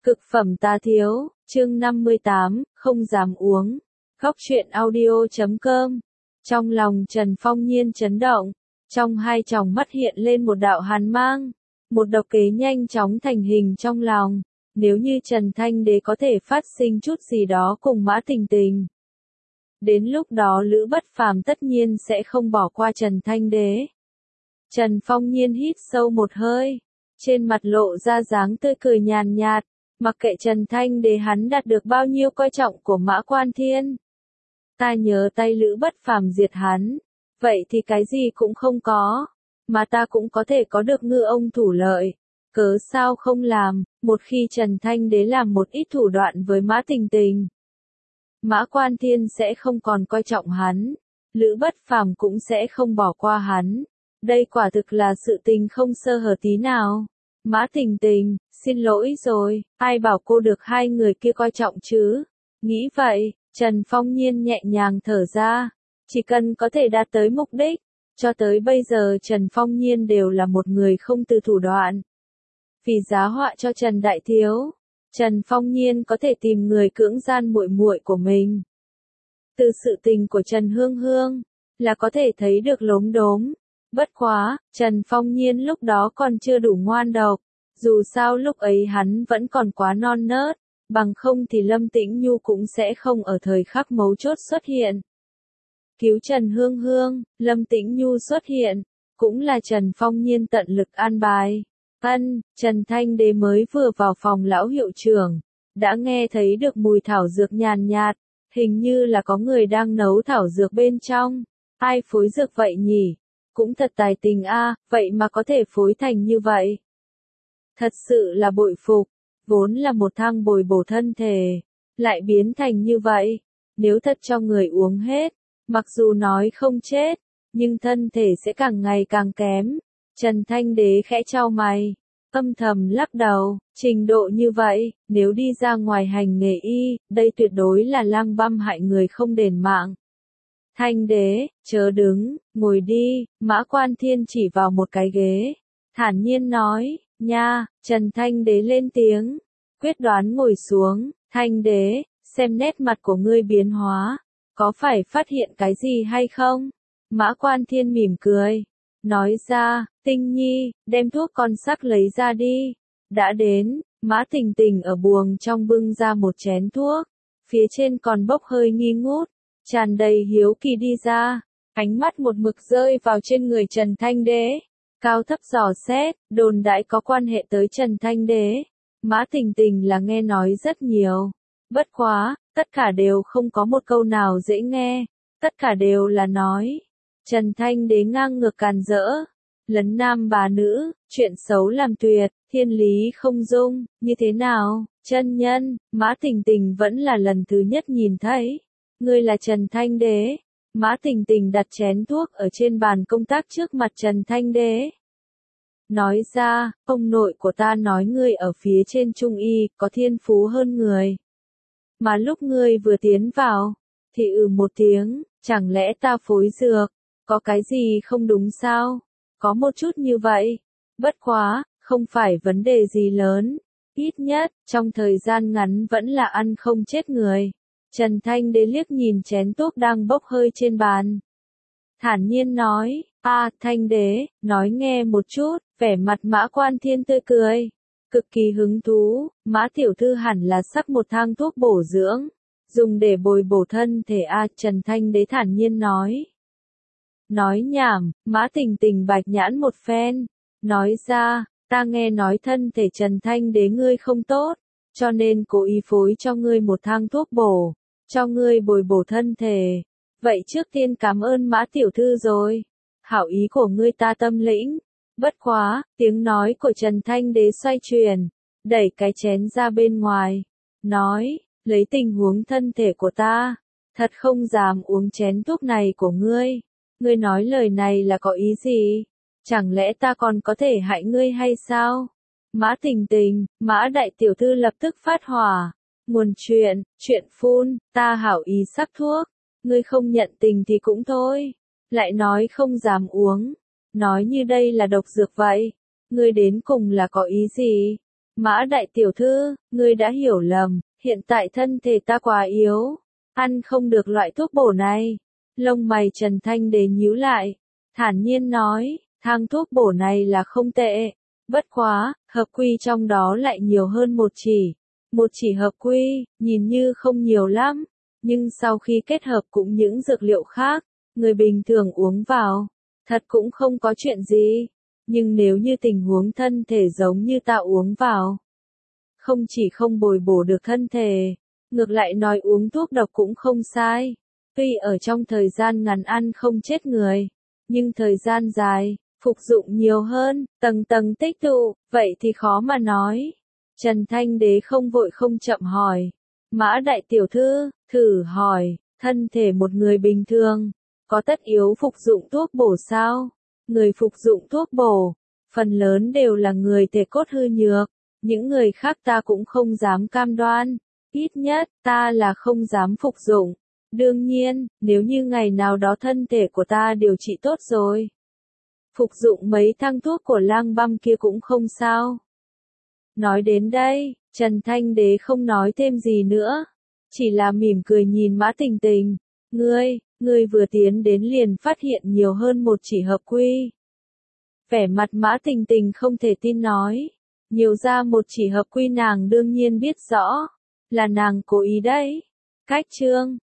Cực phẩm tá thiếu, chương 58, không dám uống. Góc truyện audio.com. Trong lòng Trần Phong Nhiên chấn động, trong hai tròng mắt hiện lên một đạo hàn mang, một độc kế nhanh chóng thành hình trong lòng. Nếu như Trần Thanh Đế có thể phát sinh chút gì đó cùng Mã Tình Tình, đến lúc đó Lữ Bất Phàm tất nhiên sẽ không bỏ qua Trần Thanh Đế. Trần Phong Nhiên hít sâu một hơi, trên mặt lộ ra dáng tươi cười nhàn nhạt, mặc kệ Trần Thanh Đế hắn đạt được bao nhiêu coi trọng của Mã Quan Thiên. Ta nhớ tay Lữ Bất Phàm diệt hắn, vậy thì cái gì cũng không có, mà ta cũng có thể có được ngư ông thủ lợi. Cớ sao không làm, một khi Trần Thanh Đế làm một ít thủ đoạn với Mã Tình Tình, Mã Quan Thiên sẽ không còn coi trọng hắn, Lữ Bất Phàm cũng sẽ không bỏ qua hắn. Đây quả thực là sự tình không sơ hở tí nào. Mã Tình Tình, xin lỗi rồi, ai bảo cô được hai người kia coi trọng chứ? Nghĩ vậy, Trần Phong Nhiên nhẹ nhàng thở ra, chỉ cần có thể đạt tới mục đích. Cho tới bây giờ Trần Phong Nhiên đều là một người không từ thủ đoạn. Vì giá họa cho Trần Đại Thiếu, Trần Phong Nhiên có thể tìm người cưỡng gian muội muội của mình. Từ sự tình của Trần Hương Hương, là có thể thấy được lốm đốm. Bất quá, Trần Phong Nhiên lúc đó còn chưa đủ ngoan độc, dù sao lúc ấy hắn vẫn còn quá non nớt, bằng không thì Lâm Tĩnh Nhu cũng sẽ không ở thời khắc mấu chốt xuất hiện. Cứu Trần Hương Hương, Lâm Tĩnh Nhu xuất hiện, cũng là Trần Phong Nhiên tận lực an bài. Trần Thanh Đế mới vừa vào phòng lão hiệu trưởng, đã nghe thấy được mùi thảo dược nhàn nhạt, hình như là có người đang nấu thảo dược bên trong. Ai phối dược vậy nhỉ? Cũng thật tài tình a, vậy mà có thể phối thành như vậy. Thật sự là bội phục, vốn là một thang bồi bổ thân thể, lại biến thành như vậy. Nếu thật cho người uống hết, mặc dù nói không chết, nhưng thân thể sẽ càng ngày càng kém. Trần Thanh Đế khẽ chau mày, âm thầm lắc đầu, trình độ như vậy, nếu đi ra ngoài hành nghề y, đây tuyệt đối là lang băm hại người không đền mạng. Thanh Đế, chớ đứng, ngồi đi, Mã Quan Thiên chỉ vào một cái ghế, thản nhiên nói, nha. Trần Thanh Đế lên tiếng, quyết đoán ngồi xuống. Thanh Đế, xem nét mặt của ngươi biến hóa, có phải phát hiện cái gì hay không? Mã Quan Thiên mỉm cười, nói ra, Tinh Nhi, đem thuốc con sắc lấy ra đi. Đã đến, Mã Tình Tình ở buồng trong bưng ra một chén thuốc, phía trên còn bốc hơi nghi ngút, tràn đầy hiếu kỳ đi ra, ánh mắt một mực rơi vào trên người Trần Thanh Đế, cao thấp dò xét, đồn đại có quan hệ tới Trần Thanh Đế. Mã Tình Tình là nghe nói rất nhiều, bất quá, tất cả đều không có một câu nào dễ nghe, tất cả đều là nói. Trần Thanh Đế ngang ngược càn rỡ, lấn nam bá nữ, chuyện xấu làm tuyệt, thiên lý không dung, như thế nào, chân nhân? Mã Tình Tình vẫn là lần thứ nhất nhìn thấy. Ngươi là Trần Thanh Đế. Mã Tình Tình đặt chén thuốc ở trên bàn công tác trước mặt Trần Thanh Đế. Nói ra, ông nội của ta nói ngươi ở phía trên trung y, có thiên phú hơn người. Mà lúc ngươi vừa tiến vào, thì một tiếng, chẳng lẽ ta phối dược, có cái gì không đúng sao? Có một chút như vậy. Bất quá, không phải vấn đề gì lớn. Ít nhất, trong thời gian ngắn vẫn là ăn không chết người. Trần Thanh Đế liếc nhìn chén thuốc đang bốc hơi trên bàn, thản nhiên nói, Thanh Đế, nói nghe một chút. Vẻ mặt Mã Quan Thiên tươi cười, cực kỳ hứng thú. Mã tiểu thư hẳn là sắc một thang thuốc bổ dưỡng, dùng để bồi bổ thân thể Trần Thanh Đế thản nhiên nói. Nói nhảm, Mã Tình Tình bạch nhãn một phen, nói ra, ta nghe nói thân thể Trần Thanh Đế ngươi không tốt, cho nên cố ý phối cho ngươi một thang thuốc bổ, cho ngươi bồi bổ thân thể. Vậy trước tiên cảm ơn Mã tiểu thư rồi, hảo ý của ngươi ta tâm lĩnh. Bất quá, tiếng nói của Trần Thanh Đế xoay chuyển, đẩy cái chén ra bên ngoài, nói, lấy tình huống thân thể của ta, thật không dám uống chén thuốc này của ngươi. Ngươi nói lời này là có ý gì? Chẳng lẽ ta còn có thể hại ngươi hay sao? Mã Tình Tình, Mã đại tiểu thư lập tức phát hỏa. Nguồn chuyện phun, ta hảo ý sắc thuốc, ngươi không nhận tình thì cũng thôi, lại nói không dám uống, nói như đây là độc dược vậy, ngươi đến cùng là có ý gì? Mã đại tiểu thư, ngươi đã hiểu lầm, hiện tại thân thể ta quá yếu, ăn không được loại thuốc bổ này. Lông mày Trần Thanh Đế nhíu lại, thản nhiên nói, thang thuốc bổ này là không tệ, bất quá, hợp quy trong đó lại nhiều hơn một chỉ hợp quy, nhìn như không nhiều lắm, nhưng sau khi kết hợp cũng những dược liệu khác, người bình thường uống vào, thật cũng không có chuyện gì, nhưng nếu như tình huống thân thể giống như ta uống vào, không chỉ không bồi bổ được thân thể, ngược lại nói uống thuốc độc cũng không sai. Tuy ở trong thời gian ngắn ăn không chết người, nhưng thời gian dài, phục dụng nhiều hơn, tầng tầng tích tụ, vậy thì khó mà nói. Trần Thanh Đế không vội không chậm hỏi. Mã đại tiểu thư, thử hỏi, thân thể một người bình thường, có tất yếu phục dụng thuốc bổ sao? Người phục dụng thuốc bổ, phần lớn đều là người thể cốt hư nhược, những người khác ta cũng không dám cam đoan, ít nhất ta là không dám phục dụng. Đương nhiên, nếu như ngày nào đó thân thể của ta điều trị tốt rồi, phục dụng mấy thang thuốc của Lang Băm kia cũng không sao. Nói đến đây, Trần Thanh Đế không nói thêm gì nữa, chỉ là mỉm cười nhìn Mã Tình Tình, ngươi vừa tiến đến liền phát hiện nhiều hơn một chỉ hợp quy. Vẻ mặt Mã Tình Tình không thể tin nói, nhiều ra một chỉ hợp quy nàng đương nhiên biết rõ, là nàng cố ý đấy. Cách chương